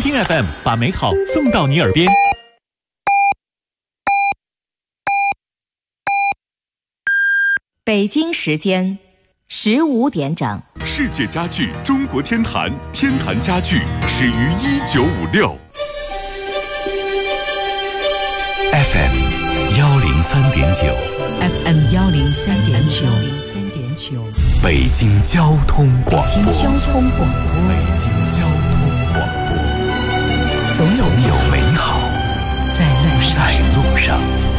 听 FM 把美好送到你耳边。 北京时间15点整， 世界家具中国天坛，天坛家具始于1956。FM 103.9 FM 103.9， 北京交通广播。 北京交通广播，总有美好在路上。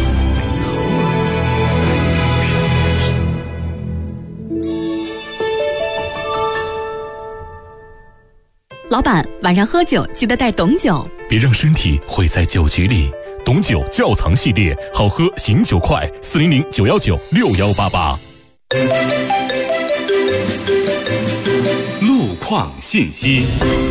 老板，晚上喝酒记得带董酒， 别让身体毁在酒局里。董酒窖藏系列，好喝醒酒快，400 919 6188。 路况信息。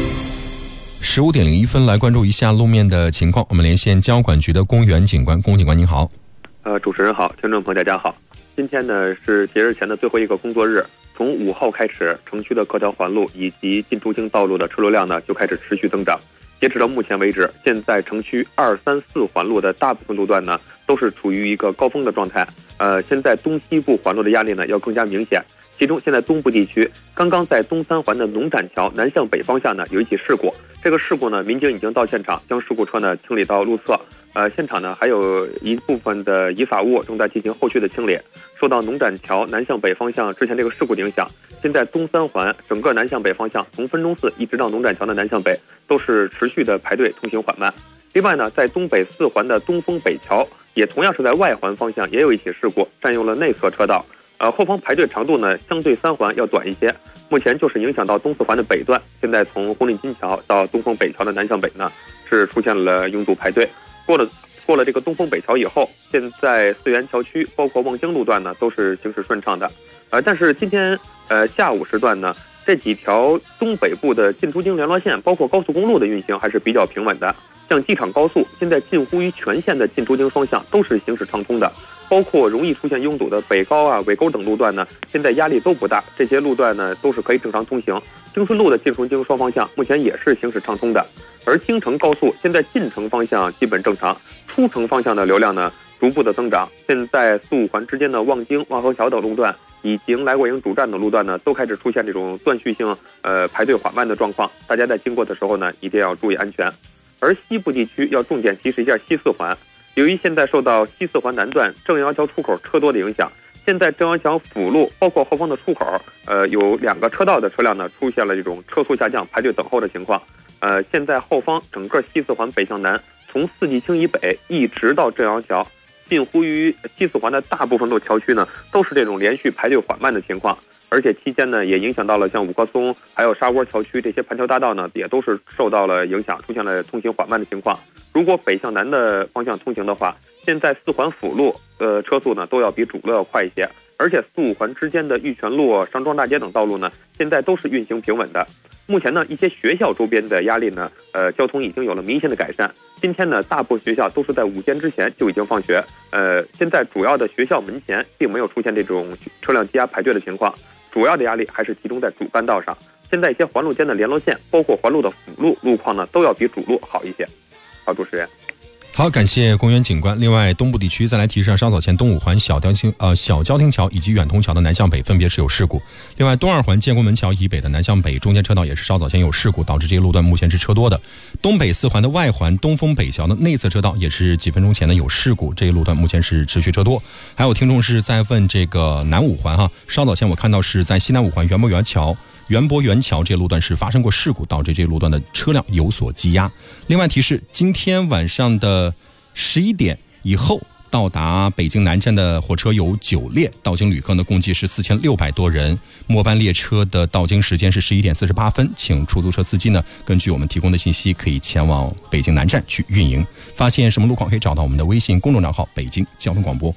15点01分，来关注一下路面的情况。我们连线交管局的龚元警官，龚警官您好。 主持人好，听众朋友大家好。今天呢是节日前的最后一个工作日，从5号开始，城区的各条环路以及进出京道路的车流量呢就开始持续增长。截止到目前为止，现在城区2、3、4环路的大部分路段呢都是处于一个高峰的状态。现在东西部环路的压力呢要更加明显。其中现在东部地区刚刚在东三环的农展桥南向北方向呢有一起事故，这个事故呢民警已经到现场将事故车呢清理到路侧。现场呢还有一部分的遗发物正在进行后续的清理。受到农展桥南向北方向之前这个事故的影响，现在东三环整个南向北方向从分钟寺一直到农展桥的南向北都是持续的排队，通行缓慢。另外呢，在东北4环的东风北桥也同样是在外环方向也有一起事故，占用了内侧车道。后方排队长度呢相对3环要短一些，目前就是影响到东4环的北段，现在从红领巾桥到东风北桥的南向北呢是出现了拥堵排队。过了这个东风北桥以后，现在四元桥区包括望京路段呢都是行驶顺畅的。但是今天下午时段呢，这几条东北部的进出京联络线包括高速公路的运行还是比较平稳的。像机场高速现在近乎于全线的进出京双向都是行驶畅通的，包括容易出现拥堵的北高啊、尾沟等路段呢，现在压力都不大，这些路段呢都是可以正常通行。京顺路的进出京双方向目前也是行驶畅通的。而京承高速现在进城方向基本正常，出城方向的流量呢逐步的增长。现在4、5环之间的望京、望河桥等路段以及来过营主站等路段呢都开始出现这种断续性排队缓慢的状况，大家在经过的时候呢一定要注意安全。而西部地区要重点提示一下西4环，由于现在受到西4环南段正阳桥出口车多的影响，现在正阳桥辅路包括后方的出口有2个车道的车辆呢出现了这种车速下降排队等候的情况。现在后方整个西4环北向南，从四季青以北一直到正阳桥，近乎于西4环的大部分路桥区呢都是这种连续排队缓慢的情况。而且期间呢也影响到了像五棵松还有沙窝桥区这些盘桥大道呢也都是受到了影响，出现了通行缓慢的情况。如果北向南的方向通行的话，现在4环辅路车速呢都要比主路要快一些。而且4、5环之间的玉泉路、上庄大街等道路呢现在都是运行平稳的。目前呢一些学校周边的压力呢交通已经有了明显的改善。今天呢大部分学校都是在午间之前就已经放学，现在主要的学校门前并没有出现这种车辆积压排队的情况，主要的压力还是集中在主干道上。现在一些环路间的联络线包括环路的辅路路况呢都要比主路好一些。好，主持人。 好，感谢龚元警官。另外，东部地区再来提示，稍早前东5环小交汀桥以及远通桥的南向北分别是有事故。另外，东2环建国门桥以北的南向北中间车道也是稍早前有事故，导致这个路段目前是车多的。东北4环的外环东风北桥的内侧车道也是几分钟前呢有事故，这一路段目前是持续车多。还有听众是在问这个南5环稍早前我看到是在西南5环园博园桥这路段是发生过事故，导致这路段的车辆有所积压。另外提示，今天晚上的11点以后到达北京南站的火车有9列，到京旅客呢共计是4600多人。末班列车的到京时间是11点48分，请出租车司机呢根据我们提供的信息可以前往北京南站去运营。发现什么路况可以找到我们的微信公众账号北京交通广播。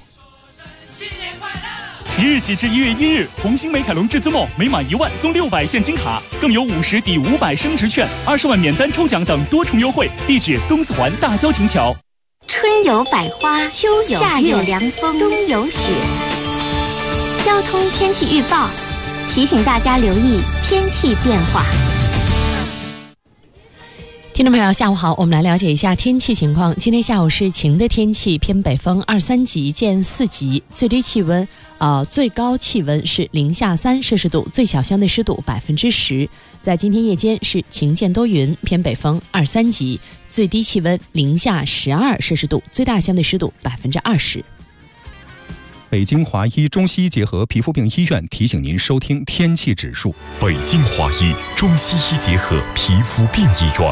即日起至1月1日，红星美凯龙至尊梦每满1万送600现金卡，更有50抵500升值券、20万免单抽奖等多重优惠。地址东4环大交亭桥。 春有百花，秋有夏有凉风，冬有雪。交通天气预报提醒大家留意天气变化。 听众朋友下午好，我们来了解一下天气情况。今天下午是晴的天气，偏北风2、3级见4级，最低气温最高气温是零下3摄氏度，最小相对湿度10%。在今天夜间是晴见多云，偏北风2、3级，最低气温零下12摄氏度，最大相对湿度20%。 北京华医中西医结合皮肤病医院提醒您收听天气指数。 北京华医中西医结合皮肤病医院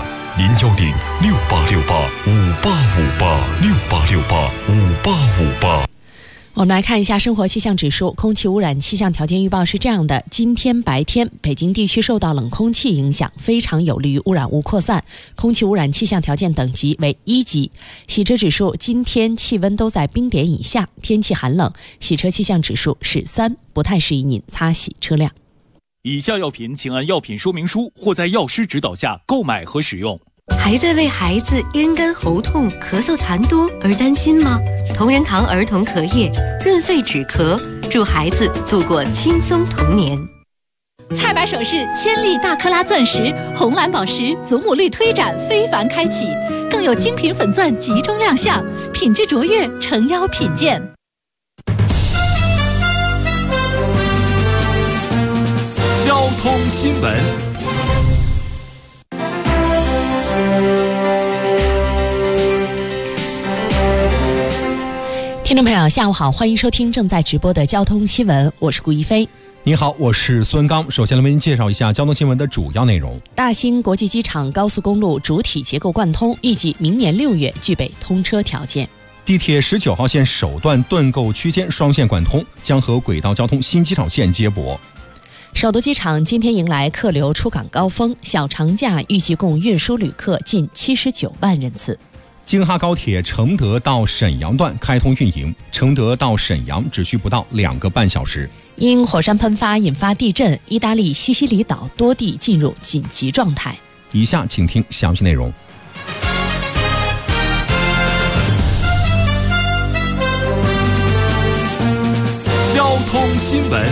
，0106868585868685858。 我们来看一下生活气象指数。空气污染气象条件预报是这样的：今天白天，北京地区受到冷空气影响，非常有利于污染物扩散，空气污染气象条件等级为1级。洗车指数，今天气温都在冰点以下，天气寒冷，洗车气象指数是3，不太适宜您擦洗车辆。 以下药品请按药品说明书或在药师指导下购买和使用。 还在为孩子咽干喉痛、咳嗽痰多而担心吗？同仁堂儿童咳液润肺止咳，助孩子度过轻松童年。 菜百首饰千粒大克拉钻石、红蓝宝石祖母绿推展非凡开启，更有精品粉钻集中亮相，品质卓越，诚邀品鉴。 交通新闻。 听众朋友下午好，欢迎收听正在直播的交通新闻，我是顾一飞。 你好，我是孙刚。首先来为您介绍一下交通新闻的主要内容。 大兴国际机场高速公路主体结构贯通，预计明年6月具备通车条件。 地铁19号线首段盾构区间双线贯通，将和轨道交通新机场线接驳。 首都机场今天迎来客流出港高峰，小长假预计共运输旅客近79万人次。 京哈高铁承德到沈阳段开通运营，承德到沈阳只需不到2个半小时。 因火山喷发引发地震，意大利西西里岛多地进入紧急状态。 以下请听详细内容。 交通新闻。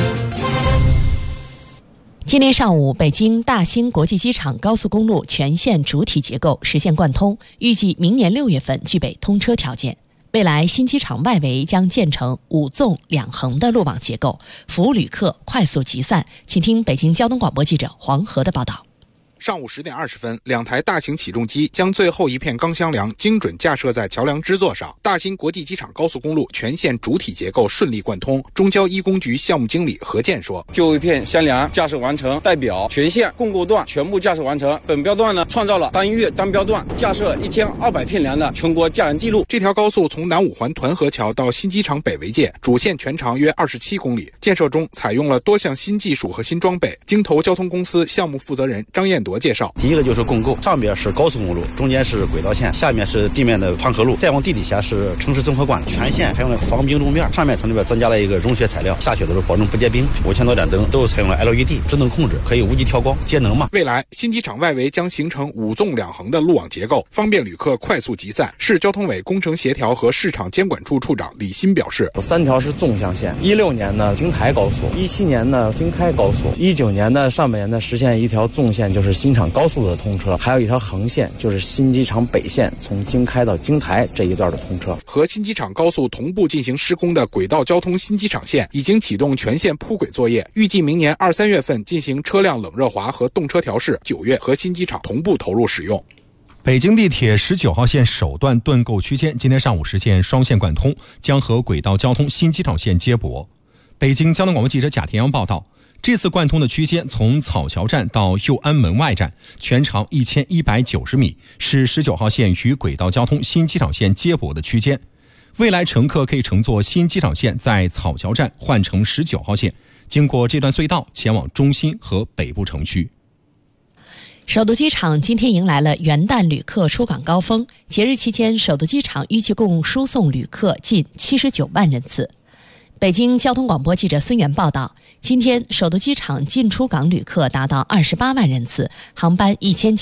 今天上午，北京大兴国际机场高速公路全线主体结构实现贯通，预计明年6月份具备通车条件。未来新机场外围将建成5纵2横的路网结构，服务旅客快速集散。请听北京交通广播记者黄河的报道。 上午10点20分，2台大型起重机将最后一片钢箱梁精准架设在桥梁支座上。大兴国际机场高速公路全线主体结构顺利贯通。中交一工局项目经理何健说：“ 最后一片箱梁架设完成，代表全线共构段全部架设完成。本标段呢，创造了单月单标段架设1200片梁的全国架梁纪录。” 这条高速从南五环团河桥到新机场北围界，主线全长约27公里。建设中采用了多项新技术和新装备。京投交通公司项目负责人张彦铎介绍： 第一个就是共构，上边是高速公路，中间是轨道线，下面是地面的团河路，再往地底下是城市综合管，全线采用了防冰路面，上面层里边增加了一个融雪材料，下雪的时候保证不结冰。5000多盏灯都采用了 LED 智能控制，可以无级调光，节能嘛。 未来新机场外围将形成5纵2横的路网结构，方便旅客快速集散。市交通委工程协调和市场监管处处长李新表示 ，3条是纵向线，16年呢京台高速，17年呢京开高速，19年的上半年呢实现一条纵线，就是新场高速的通车，还有一条横线，就是新机场北线从京开到京台这一段的通车。 和新机场高速同步进行施工的轨道交通新机场线已经启动全线铺轨作业，预计明年2、3月份进行车辆冷热滑和动车调试，9月和新机场同步投入使用。 北京地铁19号线首段盾构区间今天上午实现双线贯通，将和轨道交通新机场线接驳。北京交通广播记者贾田阳报道，这次贯通的区间从草桥站到右安门外站，全长1190米，是19号线与轨道交通新机场线接驳的区间。未来乘客可以乘坐新机场线在草桥站换乘19号线，经过这段隧道前往中心和北部城区。 首都机场今天迎来了元旦旅客出港高峰，节日期间首都机场预计共输送旅客近79万人次。北京交通广播记者孙源报道，今天首都机场进出港旅客达到28万人次，航班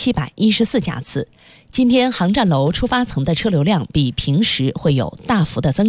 1714架次。今天航站楼出发层的车流量比平时会有大幅的增长。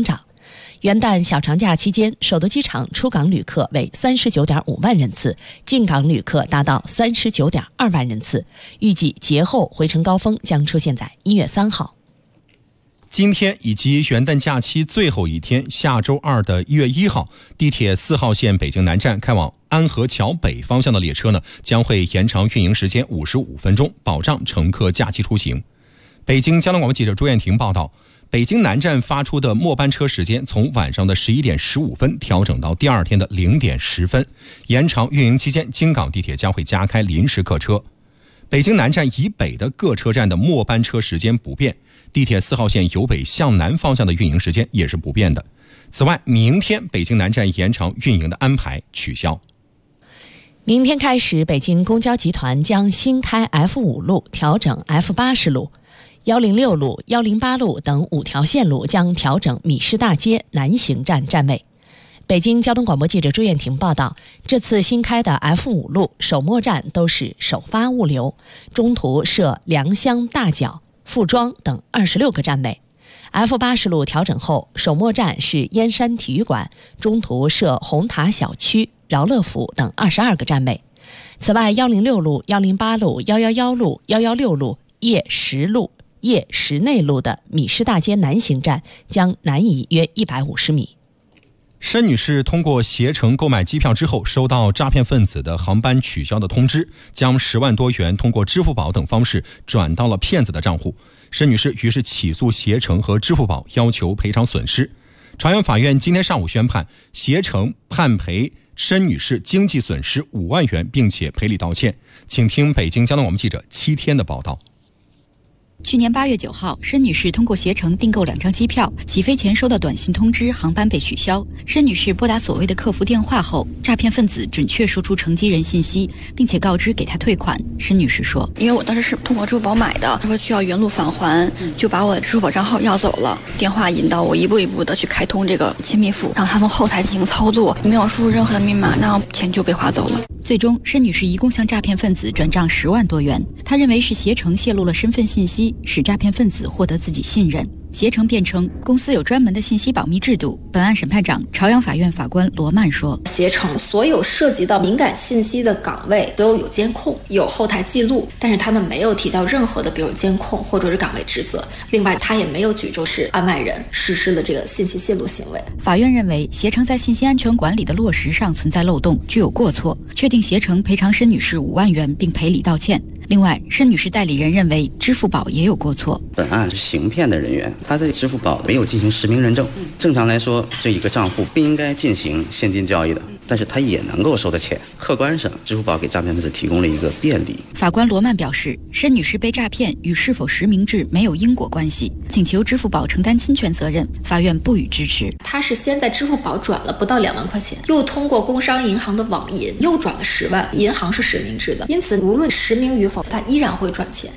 元旦小长假期间，首都机场出港旅客为39.5万人次，进港旅客达到39.2万人次。预计节后回程高峰将出现在1月3号。 今天以及元旦假期最后一天，下周二的1月1号，地铁4号线北京南站开往安河桥北方向的列车呢，将会延长运营时间55分钟，保障乘客假期出行。北京交通广播记者朱艳婷报道，北京南站发出的末班车时间从晚上的11点15分调整到第二天的0点10分。延长运营期间，京港地铁将会加开临时客车。北京南站以北的各车站的末班车时间不变，地铁4号线由北向南方向的运营时间也是不变的。此外，明天北京南站延长运营的安排取消。 明天开始，北京公交集团将新开 F5 路调整 F80 路，106路、108路等5条线路将调整米市大街南行站站位。北京交通广播记者朱艳婷报道，这次新开的 F5 路首末站都是首发物流，中途设良乡、大角、傅庄等26个站位。F80 路调整后，首末站是燕山体育馆，中途设红塔小区、饶乐府等22个站位。此外，106路、108路、111路、116路、叶10路、叶10内路的米市大街南行站将南移约150米。 申女士通过携程购买机票之后，收到诈骗分子的航班取消的通知，将10万多元通过支付宝等方式转到了骗子的账户。申女士于是起诉携程和支付宝，要求赔偿损失。朝阳法院今天上午宣判，携程判赔申女士经济损失5万元，并且赔礼道歉。请听北京交通广播记者7天的报道。 去年8月9号，申女士通过携程订购2张机票，起飞前收到短信通知航班被取消。申女士拨打所谓的客服电话后，诈骗分子准确说出乘机人信息，并且告知给她退款。申女士说：“ 因为我当时是通过支付宝买的，说需要原路返还，就把我的支付宝账号要走了。电话引导我一步一步的去开通这个亲密付，让他从后台进行操作，没有输入任何的密码，那钱就被划走了。” 最终，申女士一共向诈骗分子转账10万多元。她认为是携程泄露了身份信息，使诈骗分子获得自己信任。携程辩称，公司有专门的信息保密制度。本案审判长、朝阳法院法官罗曼说：“ 携程所有涉及到敏感信息的岗位都有监控，有后台记录，但是他们没有提交任何的，比如监控或者是岗位职责。另外，他也没有举证是案外人实施了这个信息泄露行为。” 法院认为，携程在信息安全管理的落实上存在漏洞，具有过错，确定携程赔偿申女士5万元，并赔礼道歉。另外，申女士代理人认为支付宝也有过错。 本案是行骗的人员，他在支付宝没有进行实名认证。正常来说，这一个账户不应该进行现金交易的，但是他也能够收到钱。客观上，支付宝给诈骗分子提供了一个便利。 法官罗曼表示，申女士被诈骗与是否实名制没有因果关系，请求支付宝承担侵权责任，法院不予支持。 他是先在支付宝转了不到2万块钱，又通过工商银行的网银又转了10万，银行是实名制的，因此无论实名与否，他依然会赚钱。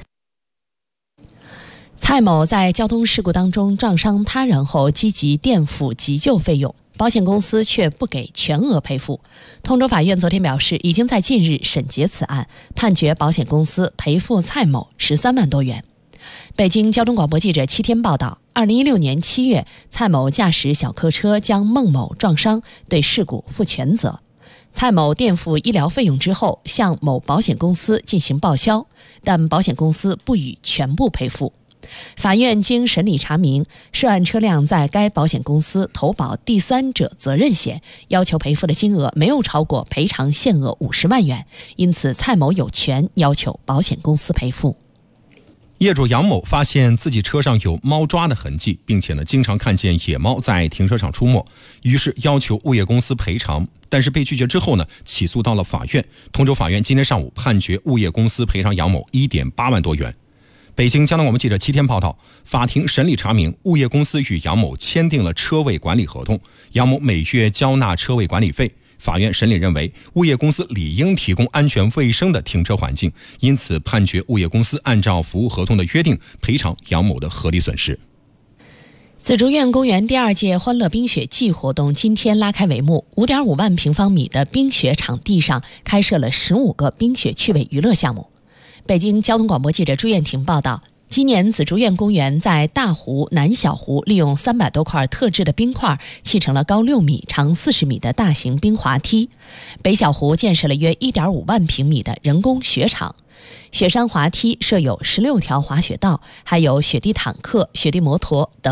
蔡某在交通事故当中撞伤他人后，积极垫付急救费用，保险公司却不给全额赔付。通州法院昨天表示，已经在近日审结此案，判决保险公司赔付蔡某13万多元。北京交通广播记者7天报道，2016年7月，蔡某驾驶小客车将孟某撞伤，对事故负全责。蔡某垫付医疗费用之后，向某保险公司进行报销，但保险公司不予全部赔付。法院经审理查明，涉案车辆在该保险公司投保第三者责任险，要求赔付的金额没有超过赔偿限额50万元，因此蔡某有权要求保险公司赔付。 业主杨某发现自己车上有猫抓的痕迹，并且经常看见野猫在停车场出没，于是要求物业公司赔偿，但是被拒绝之后起诉到了法院。通州法院今天上午判决物业公司赔偿杨某1.8万多元。北京交通广播记者7天报道，法庭审理查明，物业公司与杨某签订了车位管理合同，杨某每月交纳车位管理费。法院审理认为，物业公司理应提供安全卫生的停车环境，因此判决物业公司按照服务合同的约定赔偿杨某的合理损失。 紫竹院公园第2届欢乐冰雪季活动今天拉开帷幕，5.5万平方米的冰雪场地上开设了15个冰雪趣味娱乐项目。北京交通广播记者朱艳婷报道， 今年紫竹院公园在大湖、南小湖利用300多块特制的冰块砌成了高6米、长40米的大型冰滑梯。北小湖建设了约1.5万平米的人工雪场。雪山滑梯设有16条滑雪道，还有雪地坦克、雪地摩托等